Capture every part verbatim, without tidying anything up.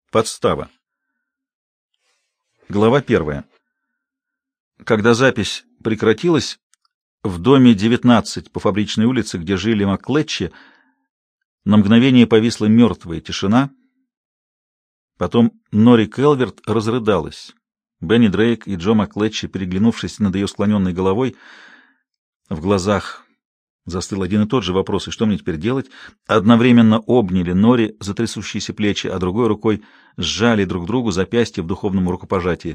Подстава. Глава первая. Когда запись прекратилась, в доме девятнадцать по Фабричной улице, где жили Маклетчи, на мгновение повисла мертвая тишина. Потом Нори Келверт разрыдалась. Бенни Дрейк и Джо Маклетчи, переглянувшись над ее склоненной головой, в глазах застыл один и тот же вопрос: и что мне теперь делать? Одновременно обняли Нори за трясущиеся плечи, а другой рукой сжали друг другу запястья в духовном рукопожатии.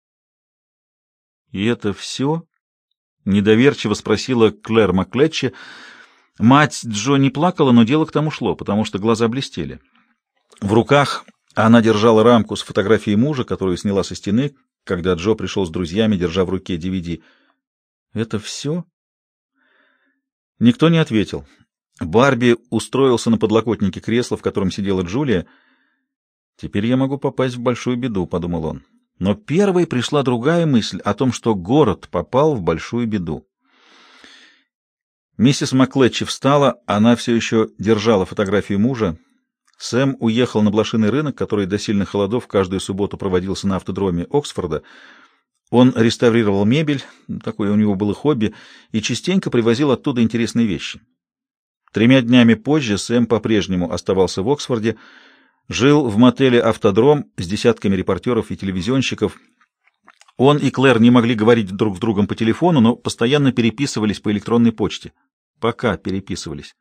— И это все? — недоверчиво спросила Клэр Маклетчи. Мать Джо не плакала, но дело к тому шло, потому что глаза блестели. В руках она держала рамку с фотографией мужа, которую сняла со стены, когда Джо пришел с друзьями, держа в руке ди ви ди. — Это все? Никто не ответил. Барби устроился на подлокотнике кресла, в котором сидела Джулия. «Теперь я могу попасть в большую беду», — подумал он. Но первой пришла другая мысль о том, что город попал в большую беду. Миссис Маклетчи встала, она все еще держала фотографию мужа. Сэм уехал на блошиный рынок, который до сильных холодов каждую субботу проводился на автодроме Оксфорда. Он реставрировал мебель, такое у него было хобби, и частенько привозил оттуда интересные вещи. Тремя днями позже Сэм по-прежнему оставался в Оксфорде, жил в мотеле «Автодром» с десятками репортеров и телевизионщиков. Он и Клэр не могли говорить друг с другом по телефону, но постоянно переписывались по электронной почте. Пока переписывались.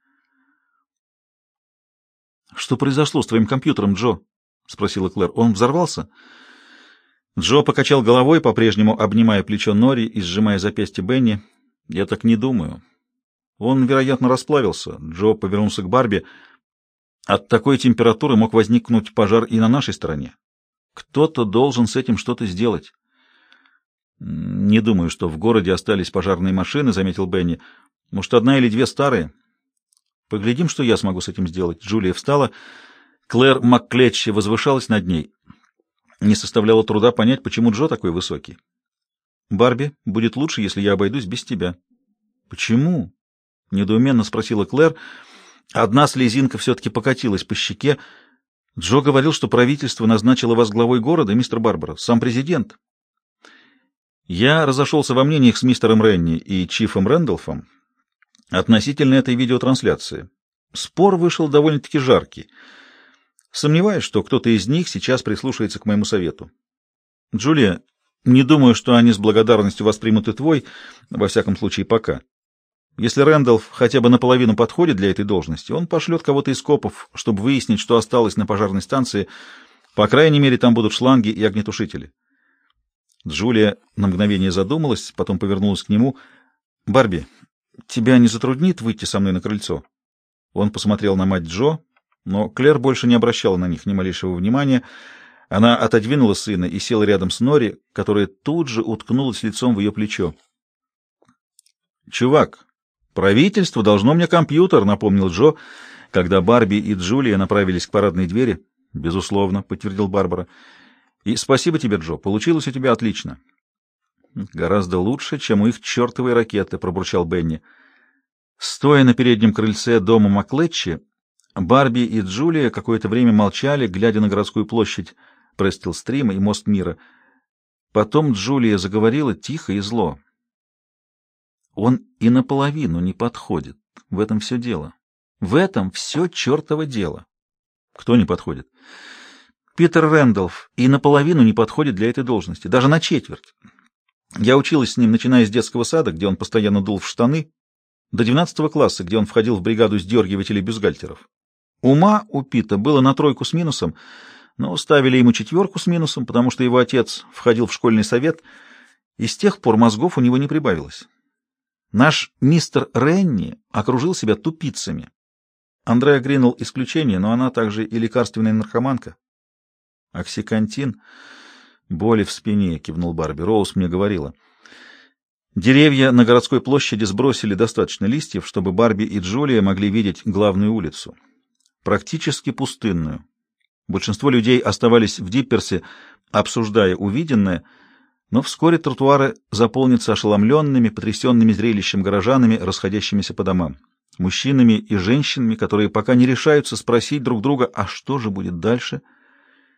«Что произошло с твоим компьютером, Джо?» — спросила Клэр. «Он взорвался?» Джо покачал головой, по-прежнему обнимая плечо Нори и сжимая запястье Бенни. «Я так не думаю. Он, вероятно, расплавился». Джо повернулся к Барби. «От такой температуры мог возникнуть пожар и на нашей стороне. Кто-то должен с этим что-то сделать». «Не думаю, что в городе остались пожарные машины», — заметил Бенни. «Может, одна или две старые?» «Поглядим, что я смогу с этим сделать». Джулия встала. Клэр Маклетчи возвышалась над ней. Не составляло труда понять, почему Джо такой высокий. «Барби, будет лучше, если я обойдусь без тебя». «Почему?» — недоуменно спросила Клэр. Одна слезинка все-таки покатилась по щеке. «Джо говорил, что правительство назначило вас главой города, мистер Барбара, сам президент». Я разошелся во мнениях с мистером Ренни и Чифом Рэндолфом относительно этой видеотрансляции. Спор вышел довольно-таки жаркий. Сомневаюсь, что кто-то из них сейчас прислушается к моему совету. Джулия, не думаю, что они с благодарностью воспримут и твой, во всяком случае, пока. Если Рэндолф хотя бы наполовину подходит для этой должности, он пошлет кого-то из копов, чтобы выяснить, что осталось на пожарной станции. По крайней мере, там будут шланги и огнетушители. Джулия на мгновение задумалась, потом повернулась к нему. «Барби, тебя не затруднит выйти со мной на крыльцо?» Он посмотрел на мать Джо, но Клэр больше не обращала на них ни малейшего внимания. Она отодвинула сына и села рядом с Нори, которая тут же уткнулась лицом в ее плечо. «Чувак, правительство должно мне компьютер», — напомнил Джо, когда Барби и Джулия направились к парадной двери. «Безусловно», — подтвердил Барбара. «И спасибо тебе, Джо, получилось у тебя отлично». «Гораздо лучше, чем у их чертовой ракеты», — пробурчал Бенни. Стоя на переднем крыльце дома Маклетчи, Барби и Джулия какое-то время молчали, глядя на городскую площадь Престилл-Стрима и мост Мира. Потом Джулия заговорила тихо и зло. «Он и наполовину не подходит. В этом все дело. В этом все чертово дело». «Кто не подходит?» «Питер Рэндолф и наполовину не подходит для этой должности, даже на четверть. Я училась с ним, начиная с детского сада, где он постоянно дул в штаны, до двенадцатого класса, где он входил в бригаду сдергивателей бюстгальтеров. Ума у Пита было на тройку с минусом, но ставили ему четверку с минусом, потому что его отец входил в школьный совет, и с тех пор мозгов у него не прибавилось. Наш мистер Ренни окружил себя тупицами. Андреа Гринелл исключение, но она также и лекарственная наркоманка. Оксикантин, боли в спине, кивнул Барби. Роуз мне говорила. Деревья на городской площади сбросили достаточно листьев, чтобы Барби и Джулия могли видеть главную улицу. Практически пустынную. Большинство людей оставались в Дипперсе, обсуждая увиденное, но вскоре тротуары заполнятся ошеломленными, потрясенными зрелищем горожанами, расходящимися по домам. Мужчинами и женщинами, которые пока не решаются спросить друг друга, а что же будет дальше?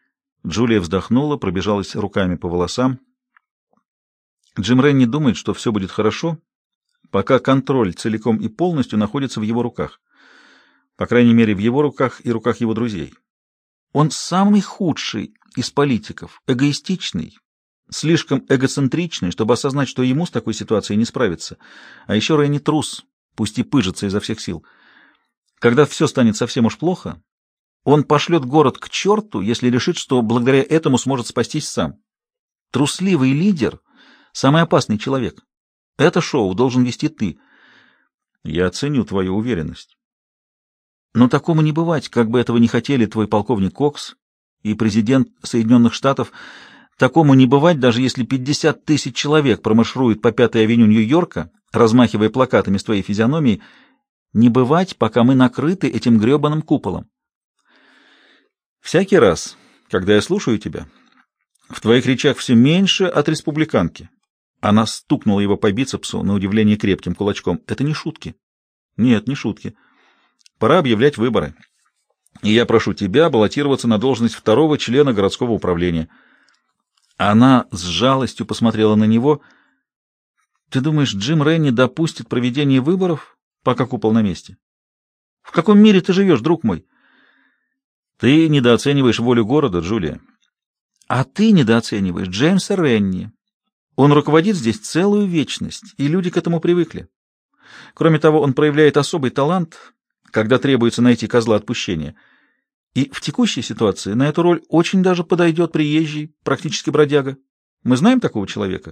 Джулия вздохнула, пробежалась руками по волосам. Джим Ренни думает, что все будет хорошо, пока контроль целиком и полностью находится в его руках. По крайней мере, в его руках и руках его друзей. Он самый худший из политиков, эгоистичный, слишком эгоцентричный, чтобы осознать, что ему с такой ситуацией не справиться. А еще Ренни трус, пусть и пыжится изо всех сил. Когда все станет совсем уж плохо, он пошлет город к черту, если решит, что благодаря этому сможет спастись сам. Трусливый лидер — самый опасный человек. Это шоу должен вести ты. Я ценю твою уверенность. Но такому не бывать, как бы этого ни хотели твой полковник Кокс и президент Соединенных Штатов. Такому не бывать, даже если пятьдесят тысяч человек промаршируют по Пятой авеню Нью-Йорка, размахивая плакатами с твоей физиономией. Не бывать, пока мы накрыты этим гребаным куполом. Всякий раз, когда я слушаю тебя, в твоих речах все меньше от республиканки. Она стукнула его по бицепсу, на удивление крепким кулачком. Это не шутки. Нет, не шутки. Пора объявлять выборы. И я прошу тебя баллотироваться на должность второго члена городского управления. Она с жалостью посмотрела на него. Ты думаешь, Джим Ренни допустит проведение выборов, пока купол на месте? В каком мире ты живешь, друг мой? Ты недооцениваешь волю города, Джулия. А ты недооцениваешь Джеймса Ренни. Он руководит здесь целую вечность, и люди к этому привыкли. Кроме того, он проявляет особый талант, когда требуется найти козла отпущения. И в текущей ситуации на эту роль очень даже подойдет приезжий, практически бродяга. Мы знаем такого человека?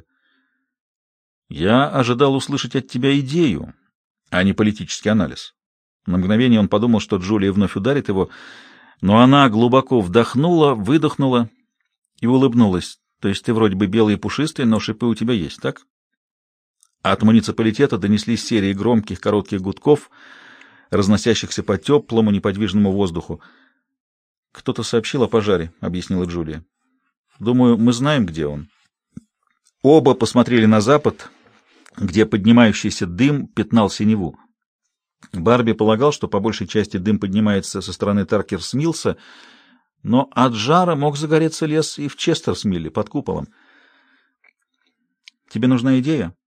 Я ожидал услышать от тебя идею, а не политический анализ. На мгновение он подумал, что Джулия вновь ударит его, но она глубоко вдохнула, выдохнула и улыбнулась. То есть ты вроде бы белый и пушистый, но шипы у тебя есть, так? От муниципалитета донеслись серии громких коротких гудков, разносящихся по теплому неподвижному воздуху. «Кто-то сообщил о пожаре», — объяснила Джулия. «Думаю, мы знаем, где он». Оба посмотрели на запад, где поднимающийся дым пятнал синеву. Барби полагал, что по большей части дым поднимается со стороны Таркерс-Миллса, но от жара мог загореться лес и в Честерс-Милле под куполом. «Тебе нужна идея?»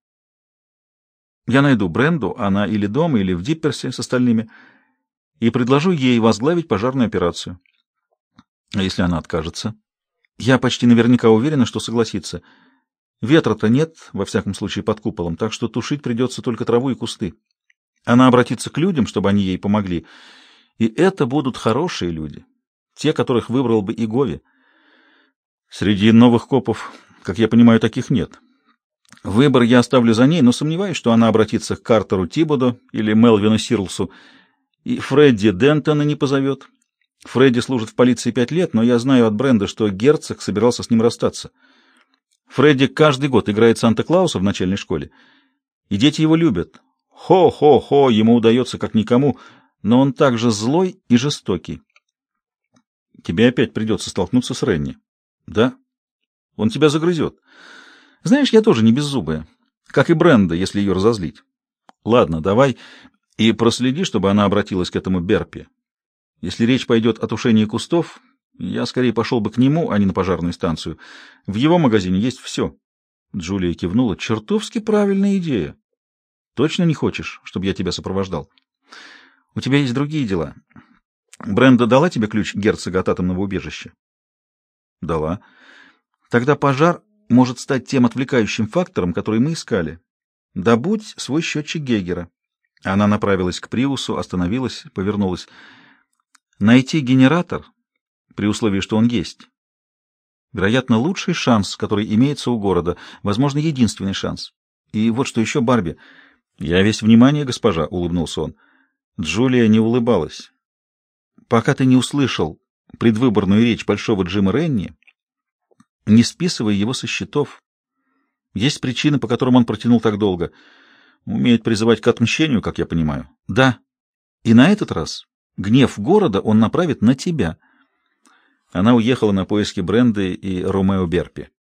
«Я найду Бренду, она или дома, или в Дипперсе с остальными, и предложу ей возглавить пожарную операцию. А если она откажется? Я почти наверняка уверена, что согласится. Ветра-то нет, во всяком случае, под куполом, так что тушить придется только траву и кусты. Она обратится к людям, чтобы они ей помогли, и это будут хорошие люди, те, которых выбрал бы и Гови. Среди новых копов, как я понимаю, таких нет. Выбор я оставлю за ней, но сомневаюсь, что она обратится к Картеру Тибодо или Мелвину Сирлсу, и Фредди Дентона не позовет. Фредди служит в полиции пять лет, но я знаю от Бренда, что герцог собирался с ним расстаться. Фредди каждый год играет Санта-Клауса в начальной школе, и дети его любят. Хо-хо-хо, ему удается как никому, но он также злой и жестокий. Тебе опять придется столкнуться с Ренни. Да? Он тебя загрызет. Знаешь, я тоже не беззубая, как и Бренда, если ее разозлить. Ладно, давай и проследи, чтобы она обратилась к этому Берпи. Если речь пойдет о тушении кустов, я скорее пошел бы к нему, а не на пожарную станцию. В его магазине есть все. Джулия кивнула. Чертовски правильная идея. Точно не хочешь, чтобы я тебя сопровождал? У тебя есть другие дела. Бренда дала тебе ключ герцога от атомного убежища? Дала. Тогда пожар может стать тем отвлекающим фактором, который мы искали. Добудь свой счетчик Гейгера. Она направилась к Приусу, остановилась, повернулась. Найти генератор, при условии, что он есть. Вероятно, лучший шанс, который имеется у города, возможно, единственный шанс. И вот что еще, Барби. Я весь внимание, госпожа, — улыбнулся он. Джулия не улыбалась. Пока ты не услышал предвыборную речь большого Джима Ренни, не списывай его со счетов. Есть причины, по которым он протянул так долго. Умеет призывать к отмщению, как я понимаю. Да. И на этот раз гнев города он направит на тебя. Она уехала на поиски Бренды и Ромео Берпи.